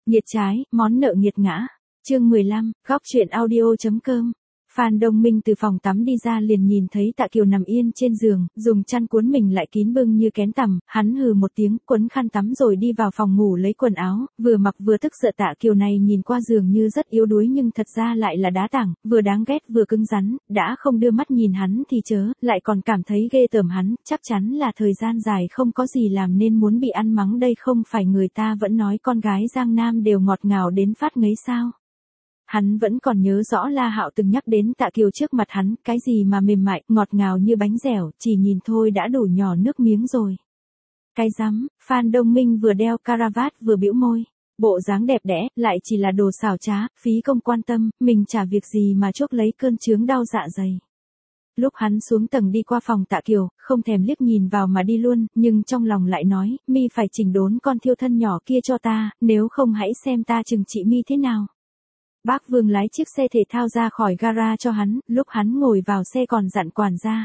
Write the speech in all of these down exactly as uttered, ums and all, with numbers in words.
Nghiệt trái, món nợ nghiệt ngã. Chương mười lăm, góc truyện audio.com. Phan Đông Minh từ phòng tắm đi ra liền nhìn thấy Tạ Kiều nằm yên trên giường, dùng chăn cuốn mình lại kín bưng như kén tằm, hắn hừ một tiếng, quấn khăn tắm rồi đi vào phòng ngủ lấy quần áo, vừa mặc vừa tức giận. Tạ Kiều này nhìn qua giường như rất yếu đuối nhưng thật ra lại là đá tảng, vừa đáng ghét vừa cứng rắn, đã không đưa mắt nhìn hắn thì chớ, lại còn cảm thấy ghê tởm hắn, chắc chắn là thời gian dài không có gì làm nên muốn bị ăn mắng đây, không phải người ta vẫn nói con gái Giang Nam đều ngọt ngào đến phát ngấy sao. Hắn vẫn còn nhớ rõ La Hạo từng nhắc đến Tạ Kiều trước mặt hắn, cái gì mà mềm mại, ngọt ngào như bánh dẻo, chỉ nhìn thôi đã đủ nhỏ nước miếng rồi. Cái rắm, Phan Đông Minh vừa đeo caravat vừa bĩu môi, bộ dáng đẹp đẽ, lại chỉ là đồ xảo trá, phí công quan tâm, mình chả việc gì mà chuốc lấy cơn chướng đau dạ dày. Lúc hắn xuống tầng đi qua phòng Tạ Kiều, không thèm liếc nhìn vào mà đi luôn, nhưng trong lòng lại nói, mi phải chỉnh đốn con thiêu thân nhỏ kia cho ta, nếu không hãy xem ta trừng trị mi thế nào. Bác Vương lái chiếc xe thể thao ra khỏi gara cho hắn, lúc hắn ngồi vào xe còn dặn quản gia.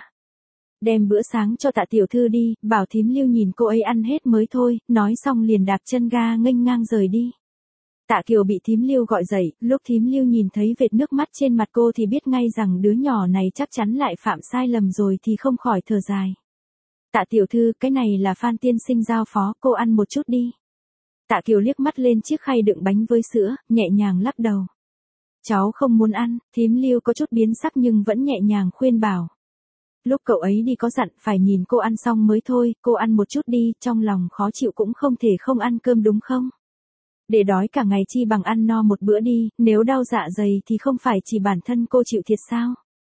Đem bữa sáng cho Tạ tiểu thư đi, bảo thím Lưu nhìn cô ấy ăn hết mới thôi, nói xong liền đạp chân ga nghênh ngang rời đi. Tạ Kiều bị thím Lưu gọi dậy, lúc thím Lưu nhìn thấy vệt nước mắt trên mặt cô thì biết ngay rằng đứa nhỏ này chắc chắn lại phạm sai lầm rồi thì không khỏi thở dài. Tạ tiểu thư, cái này là Phan tiên sinh giao phó, cô ăn một chút đi. Tạ Kiều liếc mắt lên chiếc khay đựng bánh với sữa, nhẹ nhàng lắc đầu. Cháu không muốn ăn, thím Lưu có chút biến sắc nhưng vẫn nhẹ nhàng khuyên bảo. Lúc cậu ấy đi có dặn phải nhìn cô ăn xong mới thôi, cô ăn một chút đi, trong lòng khó chịu cũng không thể không ăn cơm đúng không? Để đói cả ngày chi bằng ăn no một bữa đi, nếu đau dạ dày thì không phải chỉ bản thân cô chịu thiệt sao?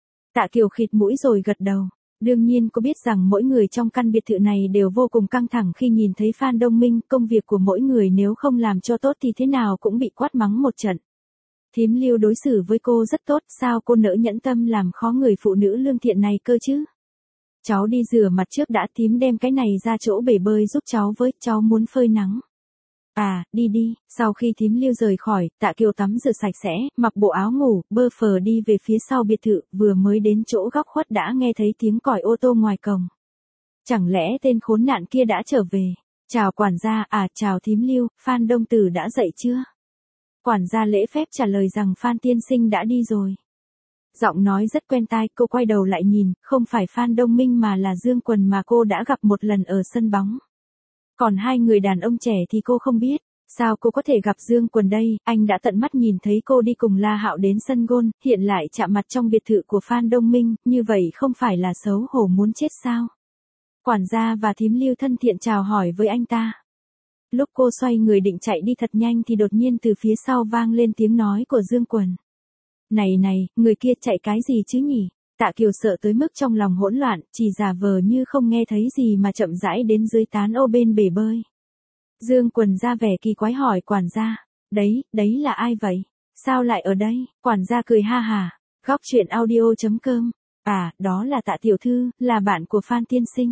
Tạ Kiều khịt mũi rồi gật đầu. Đương nhiên cô biết rằng mỗi người trong căn biệt thự này đều vô cùng căng thẳng khi nhìn thấy Phan Đông Minh, công việc của mỗi người nếu không làm cho tốt thì thế nào cũng bị quát mắng một trận. Thím Lưu đối xử với cô rất tốt, sao cô nỡ nhẫn tâm làm khó người phụ nữ lương thiện này cơ chứ? Cháu đi rửa mặt trước đã, thím đem cái này ra chỗ bể bơi giúp cháu với, cháu muốn phơi nắng. À, đi đi, sau khi thím Lưu rời khỏi, Tạ Kiều tắm rửa sạch sẽ, mặc bộ áo ngủ, bơ phờ đi về phía sau biệt thự, vừa mới đến chỗ góc khuất đã nghe thấy tiếng còi ô tô ngoài cổng. Chẳng lẽ tên khốn nạn kia đã trở về? Chào quản gia, à chào thím Lưu, Phan Đông Tử đã dậy chưa? Quản gia lễ phép trả lời rằng Phan tiên sinh đã đi rồi. Giọng nói rất quen tai, cô quay đầu lại nhìn, không phải Phan Đông Minh mà là Dương Quần mà cô đã gặp một lần ở sân bóng. Còn hai người đàn ông trẻ thì cô không biết, sao cô có thể gặp Dương Quần đây, anh đã tận mắt nhìn thấy cô đi cùng La Hạo đến sân golf, hiện lại chạm mặt trong biệt thự của Phan Đông Minh, như vậy không phải là xấu hổ muốn chết sao? Quản gia và thím Lưu thân thiện chào hỏi với anh ta. Lúc cô xoay người định chạy đi thật nhanh thì đột nhiên từ phía sau vang lên tiếng nói của Dương Quần. Này này, người kia chạy cái gì chứ nhỉ? Tạ Kiều sợ tới mức trong lòng hỗn loạn, chỉ giả vờ như không nghe thấy gì mà chậm rãi đến dưới tán ô bên bể bơi. Dương Quần ra vẻ kỳ quái hỏi quản gia, đấy, đấy là ai vậy? Sao lại ở đây? Quản gia cười ha hà, góc truyện audio.com, à, đó là Tạ tiểu thư, là bạn của Phan tiên sinh.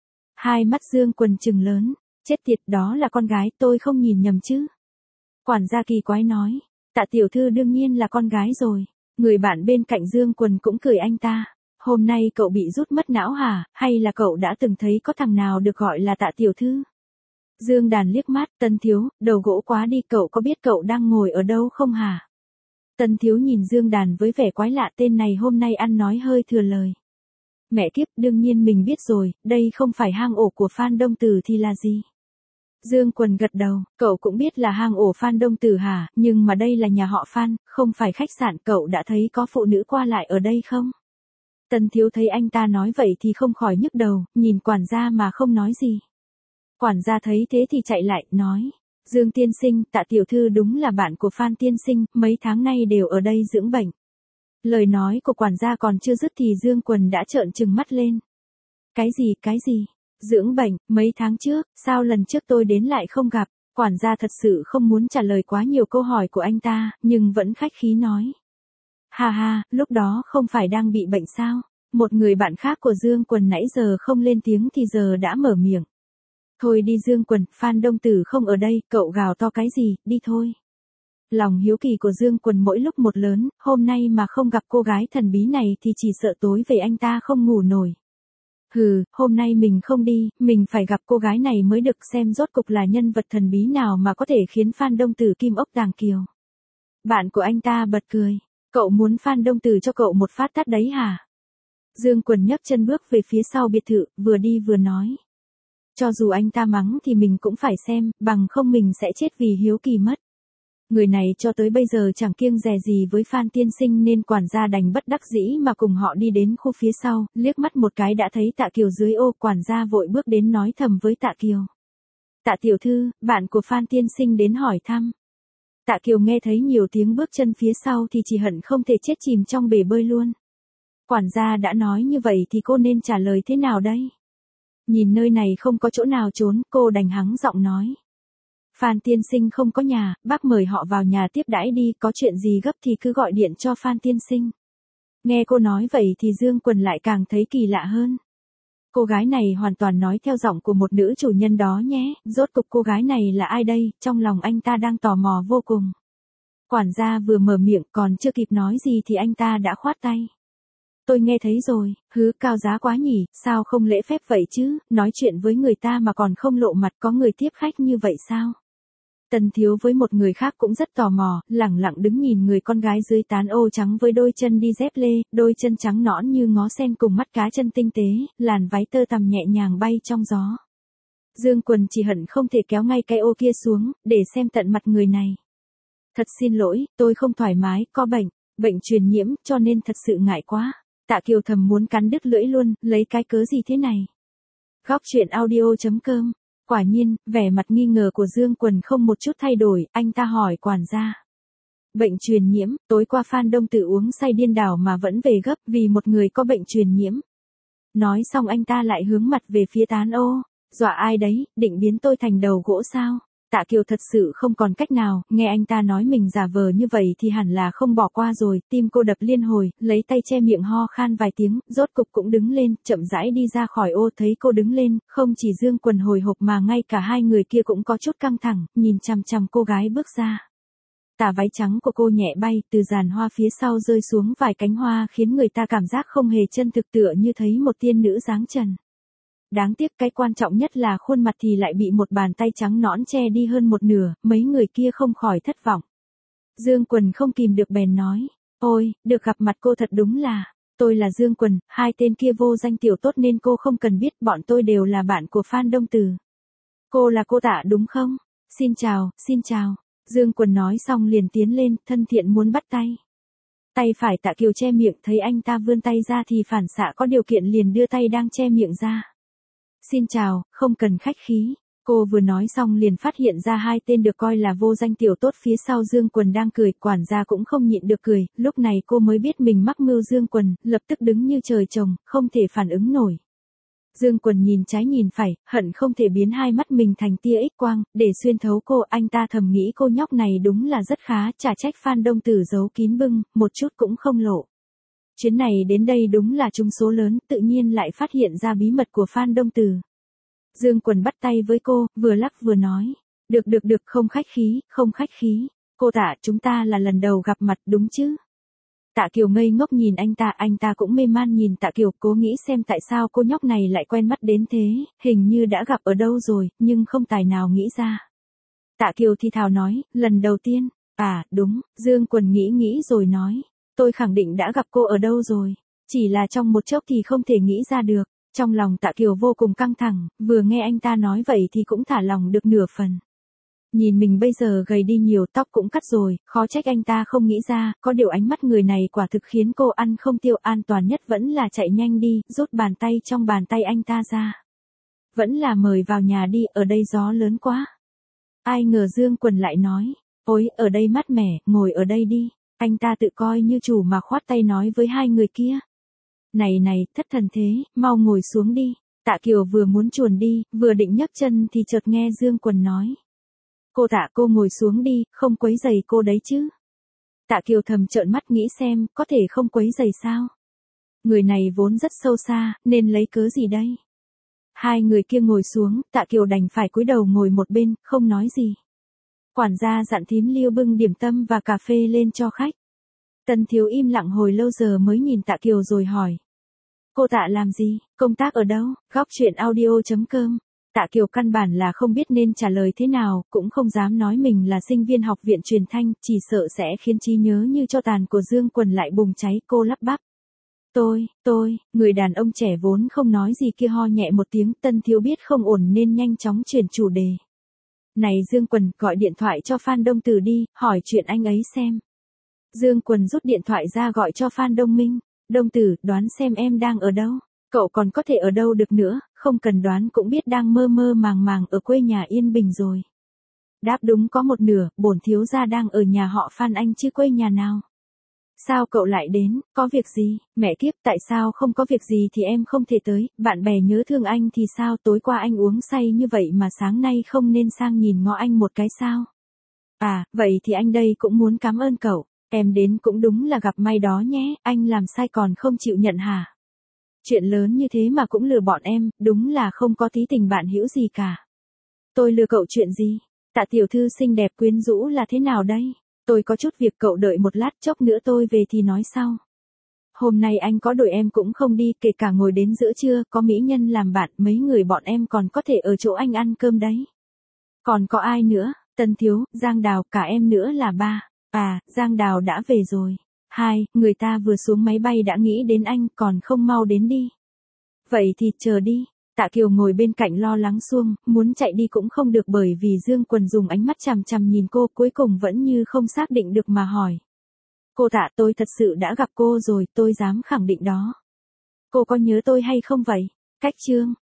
Hai mắt Dương Quần trừng lớn, chết tiệt, đó là con gái, tôi không nhìn nhầm chứ? Quản gia kỳ quái nói, Tạ tiểu thư đương nhiên là con gái rồi. Người bạn bên cạnh Dương Quần cũng cười anh ta. Hôm nay cậu bị rút mất não hả, hay là cậu đã từng thấy có thằng nào được gọi là Tạ tiểu thư? Dương Đàn liếc mắt, Tân Thiếu, đầu gỗ quá đi, cậu có biết cậu đang ngồi ở đâu không hả? Tân Thiếu nhìn Dương Đàn với vẻ quái lạ, tên này hôm nay ăn nói hơi thừa lời. Mẹ kiếp, đương nhiên mình biết rồi, đây không phải hang ổ của Phan Đông Tử thì là gì? Dương Quần gật đầu, cậu cũng biết là hang ổ Phan Đông Tử hả, nhưng mà đây là nhà họ Phan, không phải khách sạn, cậu đã thấy có phụ nữ qua lại ở đây không? Tần Thiếu thấy anh ta nói vậy thì không khỏi nhức đầu, nhìn quản gia mà không nói gì. Quản gia thấy thế thì chạy lại, nói, Dương tiên sinh, Tạ tiểu thư đúng là bạn của Phan tiên sinh, mấy tháng nay đều ở đây dưỡng bệnh. Lời nói của quản gia còn chưa dứt thì Dương Quần đã trợn trừng mắt lên. Cái gì, cái gì? Dưỡng bệnh, mấy tháng trước, sao lần trước tôi đến lại không gặp? Quản gia thật sự không muốn trả lời quá nhiều câu hỏi của anh ta, nhưng vẫn khách khí nói. Ha ha, lúc đó không phải đang bị bệnh sao? Một người bạn khác của Dương Quần nãy giờ không lên tiếng thì giờ đã mở miệng. Thôi đi Dương Quần, Phan Đông Tử không ở đây, cậu gào to cái gì, đi thôi. Lòng hiếu kỳ của Dương Quần mỗi lúc một lớn, hôm nay mà không gặp cô gái thần bí này thì chỉ sợ tối về anh ta không ngủ nổi. Hừ, hôm nay mình không đi, mình phải gặp cô gái này mới được, xem rốt cục là nhân vật thần bí nào mà có thể khiến Phan Đông Tử kim ốc tàng kiều. Bạn của anh ta bật cười. Cậu muốn Phan Đông Tử cho cậu một phát tát đấy hả? Dương Quần nhấc chân bước về phía sau biệt thự, vừa đi vừa nói. Cho dù anh ta mắng thì mình cũng phải xem, bằng không mình sẽ chết vì hiếu kỳ mất. Người này cho tới bây giờ chẳng kiêng dè gì với Phan tiên sinh nên quản gia đành bất đắc dĩ mà cùng họ đi đến khu phía sau, liếc mắt một cái đã thấy Tạ Kiều dưới ô, quản gia vội bước đến nói thầm với Tạ Kiều. Tạ tiểu thư, bạn của Phan tiên sinh đến hỏi thăm. Tạ Kiều nghe thấy nhiều tiếng bước chân phía sau thì chỉ hận không thể chết chìm trong bể bơi luôn. Quản gia đã nói như vậy thì cô nên trả lời thế nào đây? Nhìn nơi này không có chỗ nào trốn, cô đành hắng giọng nói. Phan tiên sinh không có nhà, bác mời họ vào nhà tiếp đãi đi, có chuyện gì gấp thì cứ gọi điện cho Phan tiên sinh. Nghe cô nói vậy thì Dương Quần lại càng thấy kỳ lạ hơn. Cô gái này hoàn toàn nói theo giọng của một nữ chủ nhân đó nhé, rốt cục cô gái này là ai đây, trong lòng anh ta đang tò mò vô cùng. Quản gia vừa mở miệng còn chưa kịp nói gì thì anh ta đã khoát tay. Tôi nghe thấy rồi, hứ, cao giá quá nhỉ, sao không lễ phép vậy chứ, nói chuyện với người ta mà còn không lộ mặt, có người tiếp khách như vậy sao? Tần Thiếu với một người khác cũng rất tò mò, lẳng lặng đứng nhìn người con gái dưới tán ô trắng với đôi chân đi dép lê, đôi chân trắng nõn như ngó sen cùng mắt cá chân tinh tế, làn váy tơ tằm nhẹ nhàng bay trong gió. Dương Quần chỉ hận không thể kéo ngay cái ô kia xuống, để xem tận mặt người này. Thật xin lỗi, tôi không thoải mái, có bệnh, bệnh truyền nhiễm, cho nên thật sự ngại quá. Tạ Kiều thầm muốn cắn đứt lưỡi luôn, lấy cái cớ gì thế này. Góc truyện audio chấm com. Quả nhiên, vẻ mặt nghi ngờ của Dương Quần không một chút thay đổi, anh ta hỏi quản gia. Bệnh truyền nhiễm, tối qua Phan Đông Tử uống say điên đảo mà vẫn về gấp vì một người có bệnh truyền nhiễm. Nói xong anh ta lại hướng mặt về phía tán ô, dọa ai đấy, định biến tôi thành đầu gỗ sao? Tạ Kiều thật sự không còn cách nào, nghe anh ta nói mình giả vờ như vậy thì hẳn là không bỏ qua rồi, tim cô đập liên hồi, lấy tay che miệng ho khan vài tiếng, rốt cục cũng đứng lên, chậm rãi đi ra khỏi ô. Thấy cô đứng lên, không chỉ Dương Quần hồi hộp mà ngay cả hai người kia cũng có chút căng thẳng, nhìn chằm chằm cô gái bước ra. Tà váy trắng của cô nhẹ bay, từ giàn hoa phía sau rơi xuống vài cánh hoa khiến người ta cảm giác không hề chân thực, tựa như thấy một tiên nữ dáng trần. Đáng tiếc cái quan trọng nhất là khuôn mặt thì lại bị một bàn tay trắng nõn che đi hơn một nửa, mấy người kia không khỏi thất vọng. Dương Quần không kìm được bèn nói, ôi, được gặp mặt cô thật đúng là, tôi là Dương Quần, hai tên kia vô danh tiểu tốt nên cô không cần biết, bọn tôi đều là bạn của Phan Đông Tử. Cô là cô Tạ đúng không? Xin chào, xin chào. Dương Quần nói xong liền tiến lên, thân thiện muốn bắt tay. Tay phải Tạ Kiều che miệng, thấy anh ta vươn tay ra thì phản xạ có điều kiện liền đưa tay đang che miệng ra. Xin chào, không cần khách khí. Cô vừa nói xong liền phát hiện ra hai tên được coi là vô danh tiểu tốt phía sau Dương Quần đang cười, quản gia cũng không nhịn được cười, lúc này cô mới biết mình mắc mưu Dương Quần, lập tức đứng như trời trồng, không thể phản ứng nổi. Dương Quần nhìn trái nhìn phải, hận không thể biến hai mắt mình thành tia X quang, để xuyên thấu cô, anh ta thầm nghĩ cô nhóc này đúng là rất khá, chả trách Phan Đông Tử giấu kín bưng, một chút cũng không lộ. Chuyến này đến đây đúng là trúng số lớn, tự nhiên lại phát hiện ra bí mật của Phan Đông Tử. Dương Quần bắt tay với cô, vừa lắc vừa nói. Được được được, không khách khí, không khách khí. Cô Tạ, chúng ta là lần đầu gặp mặt đúng chứ? Tạ Kiều ngây ngốc nhìn anh ta, anh ta cũng mê man nhìn Tạ Kiều, cố nghĩ xem tại sao cô nhóc này lại quen mắt đến thế, hình như đã gặp ở đâu rồi, nhưng không tài nào nghĩ ra. Tạ Kiều thì thào nói, lần đầu tiên, à, đúng, Dương Quần nghĩ nghĩ rồi nói. Tôi khẳng định đã gặp cô ở đâu rồi, chỉ là trong một chốc thì không thể nghĩ ra được. Trong lòng Tạ Kiều vô cùng căng thẳng, vừa nghe anh ta nói vậy thì cũng thả lòng được nửa phần. Nhìn mình bây giờ gầy đi nhiều, tóc cũng cắt rồi, khó trách anh ta không nghĩ ra, có điều ánh mắt người này quả thực khiến cô ăn không tiêu, an toàn nhất vẫn là chạy nhanh đi, rút bàn tay trong bàn tay anh ta ra. Vẫn là mời vào nhà đi, ở đây gió lớn quá. Ai ngờ Dương Quần lại nói, ôi, ở đây mát mẻ, ngồi ở đây đi. Anh ta tự coi như chủ mà khoát tay nói với hai người kia. Này này, thất thần thế, mau ngồi xuống đi. Tạ Kiều vừa muốn chuồn đi, vừa định nhấc chân thì chợt nghe Dương Quần nói. Cô Tạ, cô ngồi xuống đi, không quấy rầy cô đấy chứ. Tạ Kiều thầm trợn mắt nghĩ xem, có thể không quấy rầy sao? Người này vốn rất sâu xa, nên lấy cớ gì đây? Hai người kia ngồi xuống, Tạ Kiều đành phải cúi đầu ngồi một bên, không nói gì. Quản gia dặn thím Liêu bưng điểm tâm và cà phê lên cho khách. Tần Thiếu im lặng hồi lâu giờ mới nhìn Tạ Kiều rồi hỏi. Cô Tạ làm gì, công tác ở đâu, góc chuyện audio.com. Tạ Kiều căn bản là không biết nên trả lời thế nào, cũng không dám nói mình là sinh viên học viện truyền thanh, chỉ sợ sẽ khiến trí nhớ như tro tàn của Dương Quần lại bùng cháy. Cô lắp bắp. Tôi, tôi, người đàn ông trẻ vốn không nói gì kia ho nhẹ một tiếng. Tân Thiếu biết không ổn nên nhanh chóng chuyển chủ đề. Này Dương Quần, gọi điện thoại cho Phan Đông Tử đi, hỏi chuyện anh ấy xem. Dương Quần rút điện thoại ra gọi cho Phan Đông Minh. Đông Tử, đoán xem em đang ở đâu? Cậu còn có thể ở đâu được nữa, không cần đoán cũng biết đang mơ mơ màng màng ở quê nhà Yên Bình rồi. Đáp đúng có một nửa, bổn thiếu gia đang ở nhà họ Phan anh chứ quê nhà nào. Sao cậu lại đến, có việc gì? Mẹ kiếp, tại sao không có việc gì thì em không thể tới, bạn bè nhớ thương anh thì sao? Tối qua anh uống say như vậy mà sáng nay không nên sang nhìn ngó anh một cái sao? À, vậy thì anh đây cũng muốn cảm ơn cậu. Em đến cũng đúng là gặp may đó nhé, anh làm sai còn không chịu nhận hả? Chuyện lớn như thế mà cũng lừa bọn em, đúng là không có tí tình bạn hữu gì cả. Tôi lừa cậu chuyện gì? Tạ tiểu thư xinh đẹp quyến rũ là thế nào đây? Tôi có chút việc cậu đợi một lát, chốc nữa tôi về thì nói sau. Hôm nay anh có đuổi em cũng không đi, kể cả ngồi đến giữa trưa, có mỹ nhân làm bạn, mấy người bọn em còn có thể ở chỗ anh ăn cơm đấy. Còn có ai nữa? Tân Thiếu, Giang Đào, cả em nữa là ba. À, Giang Đào đã về rồi. Hai, người ta vừa xuống máy bay đã nghĩ đến anh, còn không mau đến đi. Vậy thì chờ đi. Tạ Kiều ngồi bên cạnh lo lắng xuông, muốn chạy đi cũng không được bởi vì Dương Quần dùng ánh mắt chằm chằm nhìn cô, cuối cùng vẫn như không xác định được mà hỏi. Cô Tạ, tôi thật sự đã gặp cô rồi, tôi dám khẳng định đó. Cô có nhớ tôi hay không vậy? Cách chương.